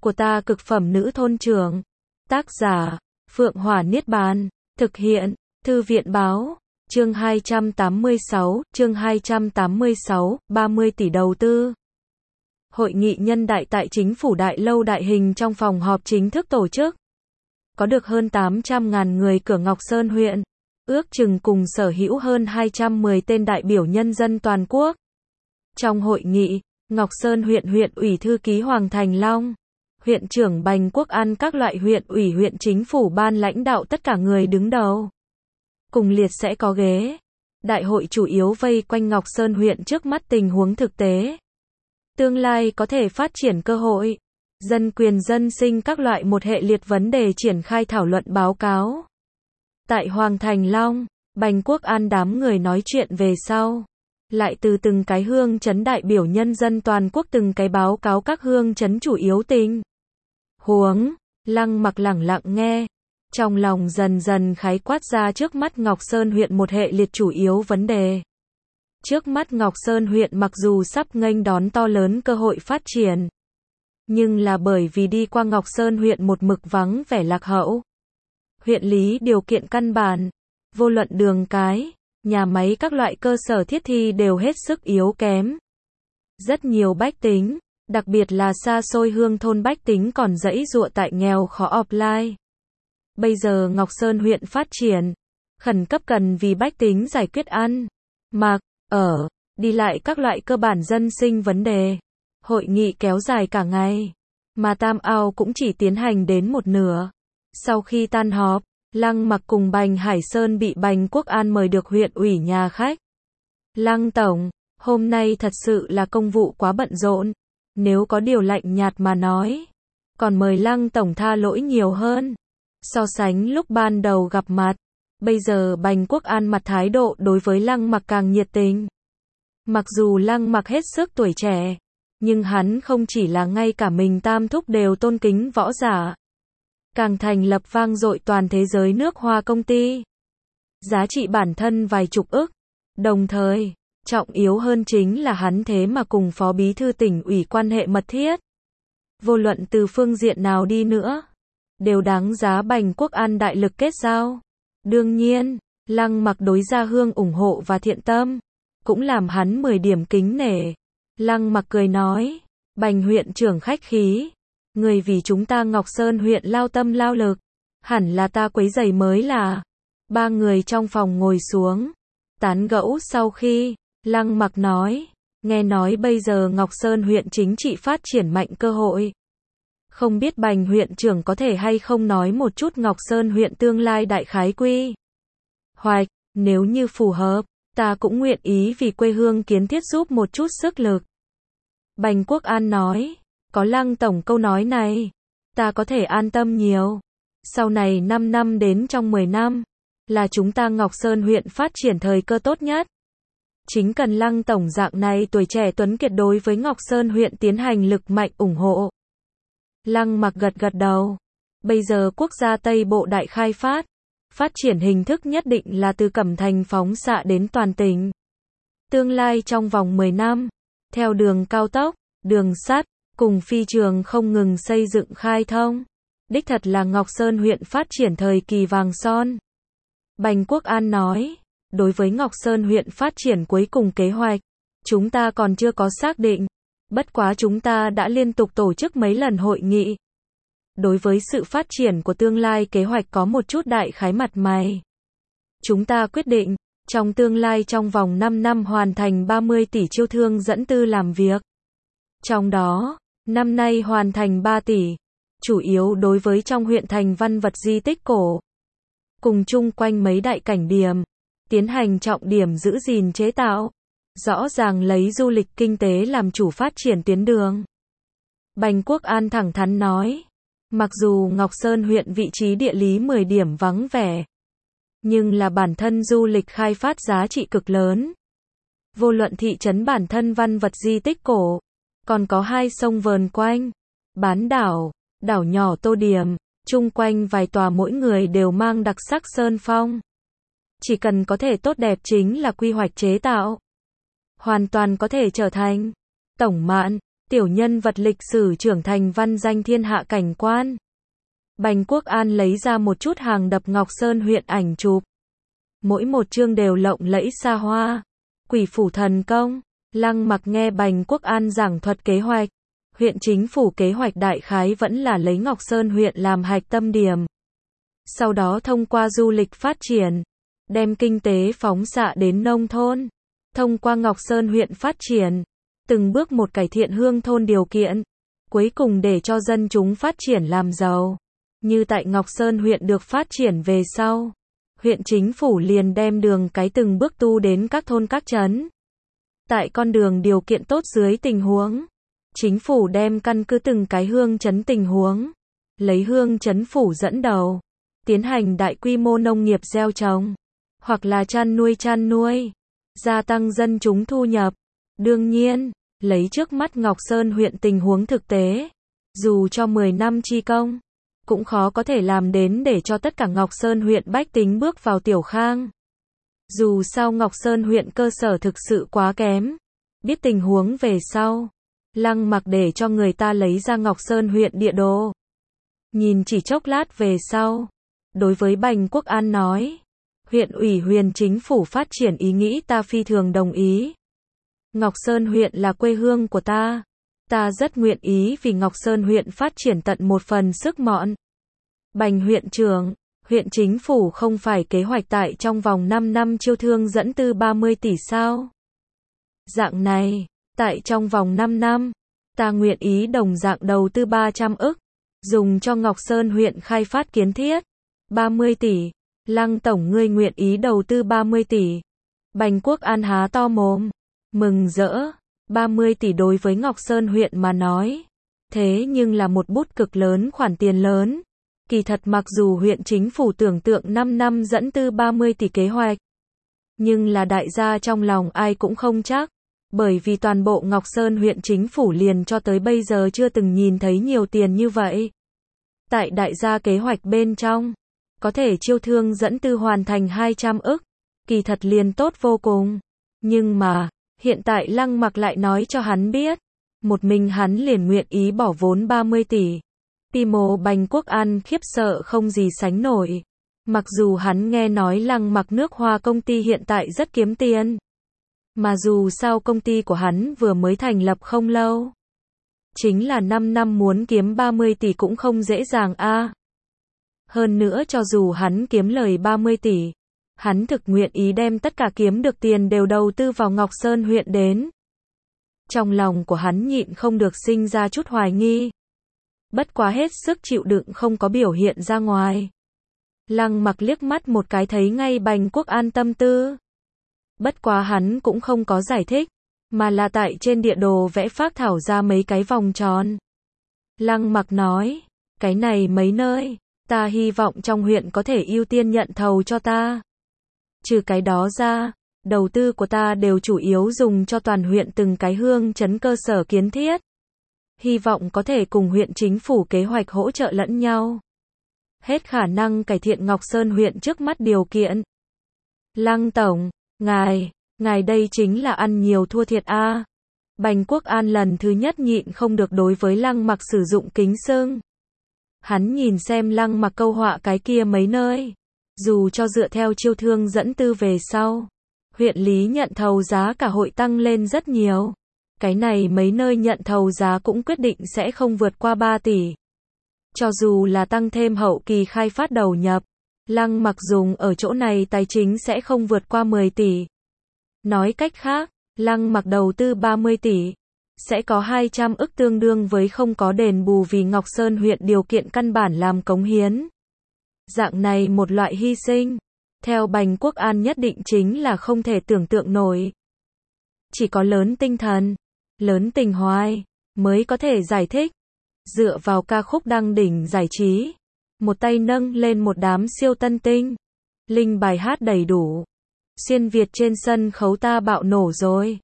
của ta cực phẩm nữ thôn trưởng. Tác giả, Phượng Hỏa Niết Bàn. Thực hiện, Thư viện báo. Chương 286, 30 tỷ đầu tư. Hội nghị nhân đại tại Chính phủ Đại Lâu đại hình trong phòng họp chính thức tổ chức. Có được hơn 800.000 người cửa Ngọc Sơn huyện, ước chừng cùng sở hữu hơn 210 tên đại biểu nhân dân toàn quốc. Trong hội nghị, Ngọc Sơn huyện huyện ủy thư ký Hoàng Thành Long, huyện trưởng Bành Quốc An, các loại huyện ủy huyện chính phủ ban lãnh đạo tất cả người đứng đầu. Cùng liệt sẽ có ghế. Đại hội chủ yếu vây quanh Ngọc Sơn huyện trước mắt tình huống thực tế. Tương lai có thể phát triển cơ hội, dân quyền dân sinh các loại một hệ liệt vấn đề triển khai thảo luận báo cáo. Tại Hoàng Thành Long, Bành Quốc An đám người nói chuyện về sau. Lại từ từng cái hương trấn đại biểu nhân dân toàn quốc từng cái báo cáo các hương trấn chủ yếu tình huống. Lăng Mặc lẳng lặng nghe. Trong lòng dần dần khái quát ra trước mắt Ngọc Sơn huyện một hệ liệt chủ yếu vấn đề. Trước mắt Ngọc Sơn huyện mặc dù sắp nghênh đón to lớn cơ hội phát triển, nhưng là bởi vì đi qua Ngọc Sơn huyện một mực vắng vẻ lạc hậu. Huyện lý điều kiện căn bản, vô luận đường cái, nhà máy các loại cơ sở thiết thi đều hết sức yếu kém. Rất nhiều bách tính, đặc biệt là xa xôi hương thôn bách tính còn giãy giụa tại nghèo khó offline. Bây giờ Ngọc Sơn huyện phát triển, khẩn cấp cần vì bách tính giải quyết ăn, mặc, ở, đi lại các loại cơ bản dân sinh vấn đề. Hội nghị kéo dài cả ngày, mà Tam Ao cũng chỉ tiến hành đến một nửa. Sau khi tan họp, Lăng Mặc cùng Bành Hải Sơn bị Bành Quốc An mời được huyện ủy nhà khách. Lăng tổng, hôm nay thật sự là công vụ quá bận rộn, nếu có điều lạnh nhạt mà nói, còn mời Lăng tổng tha lỗi nhiều hơn. So sánh lúc ban đầu gặp mặt, bây giờ Bành Quốc An mặt thái độ đối với Lăng Mặc càng nhiệt tình. Mặc dù Lăng Mặc hết sức tuổi trẻ, nhưng hắn không chỉ là ngay cả mình Tam thúc đều tôn kính võ giả. Càng thành lập vang dội toàn thế giới nước hoa công ty. Giá trị bản thân vài chục ức. Đồng thời, trọng yếu hơn chính là hắn thế mà cùng phó bí thư tỉnh ủy quan hệ mật thiết. Vô luận từ phương diện nào đi nữa, đều đáng giá Bành Quốc An đại lực kết giao. Đương nhiên, Lăng Mặc đối Gia Hương ủng hộ và thiện tâm, cũng làm hắn 10 điểm kính nể. Lăng Mặc cười nói, Bành huyện trưởng khách khí, người vì chúng ta Ngọc Sơn huyện lao tâm lao lực, hẳn là ta quấy rầy mới là. Ba người trong phòng ngồi xuống, tán gẫu sau khi, Lăng Mặc nói, nghe nói bây giờ Ngọc Sơn huyện chính trị phát triển mạnh cơ hội. Không biết Bành huyện trưởng có thể hay không nói một chút Ngọc Sơn huyện tương lai đại khái quy hoạch, nếu như phù hợp, ta cũng nguyện ý vì quê hương kiến thiết giúp một chút sức lực. Bành Quốc An nói, có Lăng tổng câu nói này, ta có thể an tâm nhiều. Sau này 5 năm đến trong 10 năm, là chúng ta Ngọc Sơn huyện phát triển thời cơ tốt nhất. Chính cần Lăng tổng dạng này tuổi trẻ tuấn kiệt đối với Ngọc Sơn huyện tiến hành lực mạnh ủng hộ. Lăng Mặc gật gật đầu. Bây giờ quốc gia Tây Bộ đại khai phát triển hình thức nhất định là từ Cẩm Thành phóng xạ đến toàn tỉnh. Tương lai trong vòng 10 năm, theo đường cao tốc, đường sắt, cùng phi trường không ngừng xây dựng khai thông. Đích thật là Ngọc Sơn huyện phát triển thời kỳ vàng son. Bành Quốc An nói, đối với Ngọc Sơn huyện phát triển cuối cùng kế hoạch, chúng ta còn chưa có xác định. Bất quá chúng ta đã liên tục tổ chức mấy lần hội nghị. Đối với sự phát triển của tương lai kế hoạch có một chút đại khái mặt mày. Chúng ta quyết định, trong tương lai trong vòng 5 năm hoàn thành 30 tỷ chiêu thương dẫn tư làm việc. Trong đó, năm nay hoàn thành 3 tỷ, chủ yếu đối với trong huyện thành văn vật di tích cổ. Cùng chung quanh mấy đại cảnh điểm, tiến hành trọng điểm giữ gìn chế tạo. Rõ ràng lấy du lịch kinh tế làm chủ phát triển tuyến đường. Bành Quốc An thẳng thắn nói, mặc dù Ngọc Sơn huyện vị trí địa lý 10 điểm vắng vẻ, nhưng là bản thân du lịch khai phát giá trị cực lớn. Vô luận thị trấn bản thân văn vật di tích cổ, còn có 2 sông vờn quanh, bán đảo, đảo nhỏ Tô Điểm, chung quanh vài tòa mỗi người đều mang đặc sắc sơn phong. Chỉ cần có thể tốt đẹp chính là quy hoạch chế tạo. Hoàn toàn có thể trở thành tổng mạn, Tiểu nhân vật lịch sử trưởng thành văn danh thiên hạ cảnh quan. Bành Quốc An lấy ra một chút hàng đập Ngọc Sơn huyện ảnh chụp. Mỗi một chương đều lộng lẫy xa hoa. Quỷ phủ thần công. Lăng Mặc nghe Bành Quốc An giảng thuật kế hoạch. Huyện chính phủ kế hoạch đại khái vẫn là lấy Ngọc Sơn huyện làm hạch tâm điểm. Sau đó thông qua du lịch phát triển, đem kinh tế phóng xạ đến nông thôn. Thông qua Ngọc Sơn huyện phát triển, từng bước một cải thiện hương thôn điều kiện. Cuối cùng để cho dân chúng phát triển làm giàu. Như tại Ngọc Sơn huyện được phát triển về sau. Huyện chính phủ liền đem đường cái từng bước tu đến các thôn các trấn. Tại con đường điều kiện tốt dưới tình huống, chính phủ đem căn cứ từng cái hương trấn tình huống, lấy hương trấn phủ dẫn đầu, tiến hành đại quy mô nông nghiệp gieo trồng, hoặc là chăn nuôi, gia tăng dân chúng thu nhập. Đương nhiên, lấy trước mắt Ngọc Sơn huyện tình huống thực tế, dù cho 10 năm chi công, cũng khó có thể làm đến để cho tất cả Ngọc Sơn huyện bách tính bước vào tiểu khang. Dù sao Ngọc Sơn huyện cơ sở thực sự quá kém. Biết tình huống về sau, Lăng Mặc để cho người ta lấy ra Ngọc Sơn huyện địa đồ. Nhìn chỉ chốc lát về sau, đối với Bành Quốc An nói, huyện ủy huyền chính phủ phát triển ý nghĩ ta phi thường đồng ý. Ngọc Sơn huyện là quê hương của ta. Ta rất nguyện ý vì Ngọc Sơn huyện phát triển tận một phần sức mọn. Bành huyện trưởng, huyện chính phủ không phải kế hoạch tại trong vòng 5 năm chiêu thương dẫn tư 30 tỷ sao? Dạng này, tại trong vòng 5 năm, ta nguyện ý đồng dạng đầu tư 300 ức, dùng cho Ngọc Sơn huyện khai phát kiến thiết. 30 tỷ, Lăng tổng ngươi nguyện ý đầu tư 30 tỷ. Bành Quốc An há to mồm, mừng rỡ. 30 tỷ đối với Ngọc Sơn huyện mà nói, thế nhưng là một bút cực lớn khoản tiền lớn. Kỳ thật mặc dù huyện chính phủ tưởng tượng 5 năm dẫn tư 30 tỷ kế hoạch, nhưng là đại gia trong lòng ai cũng không chắc, bởi vì toàn bộ Ngọc Sơn huyện chính phủ liền cho tới bây giờ chưa từng nhìn thấy nhiều tiền như vậy. Tại đại gia kế hoạch bên trong, có thể chiêu thương dẫn tư hoàn thành 200 ức, kỳ thật liền tốt vô cùng. Nhưng mà, hiện tại Lăng Mặc lại nói cho hắn biết, một mình hắn liền nguyện ý bỏ vốn 30 tỷ. Timo Bành Quốc An khiếp sợ không gì sánh nổi. Mặc dù hắn nghe nói Lăng Mặc nước Hoa công ty hiện tại rất kiếm tiền. Mà dù sao công ty của hắn vừa mới thành lập không lâu. Chính là 5 năm muốn kiếm 30 tỷ cũng không dễ dàng a. Hơn nữa cho dù hắn kiếm lời 30 tỷ, hắn thực nguyện ý đem tất cả kiếm được tiền đều đầu tư vào Ngọc Sơn huyện đến. Trong lòng của hắn nhịn không được sinh ra chút hoài nghi. Bất quá hết sức chịu đựng không có biểu hiện ra ngoài. Lăng Mặc liếc mắt một cái thấy ngay Bành Quốc An tâm tư. Bất quá hắn cũng không có giải thích, mà là tại trên địa đồ vẽ phác thảo ra mấy cái vòng tròn. Lăng Mặc nói, cái này mấy nơi, ta hy vọng trong huyện có thể ưu tiên nhận thầu cho ta. Trừ cái đó ra, đầu tư của ta đều chủ yếu dùng cho toàn huyện từng cái hương trấn cơ sở kiến thiết. Hy vọng có thể cùng huyện chính phủ kế hoạch hỗ trợ lẫn nhau. Hết khả năng cải thiện Ngọc Sơn huyện trước mắt điều kiện. Lăng tổng, ngài đây chính là ăn nhiều thua thiệt a. Bành Quốc An lần thứ nhất nhịn không được đối với Lăng Mặc sử dụng kính xưng. Hắn nhìn xem Lăng Mặc câu họa cái kia mấy nơi. Dù cho dựa theo chiêu thương dẫn tư về sau, huyện lý nhận thầu giá cả hội tăng lên rất nhiều. Cái này mấy nơi nhận thầu giá cũng quyết định sẽ không vượt qua 3 tỷ. Cho dù là tăng thêm hậu kỳ khai phát đầu nhập, Lăng Mặc dùng ở chỗ này tài chính sẽ không vượt qua 10 tỷ. Nói cách khác, Lăng Mặc đầu tư 30 tỷ, sẽ có 200 ức tương đương với không có đền bù vì Ngọc Sơn huyện điều kiện căn bản làm cống hiến. Dạng này một loại hy sinh, theo Bành Quốc An nhất định chính là không thể tưởng tượng nổi. Chỉ có lớn tinh thần, lớn tình hoài, mới có thể giải thích. Dựa vào ca khúc đăng đỉnh giải trí, một tay nâng lên một đám siêu tân tinh. Linh bài hát đầy đủ. Xuyên Việt trên sân khấu ta bạo nổ rồi.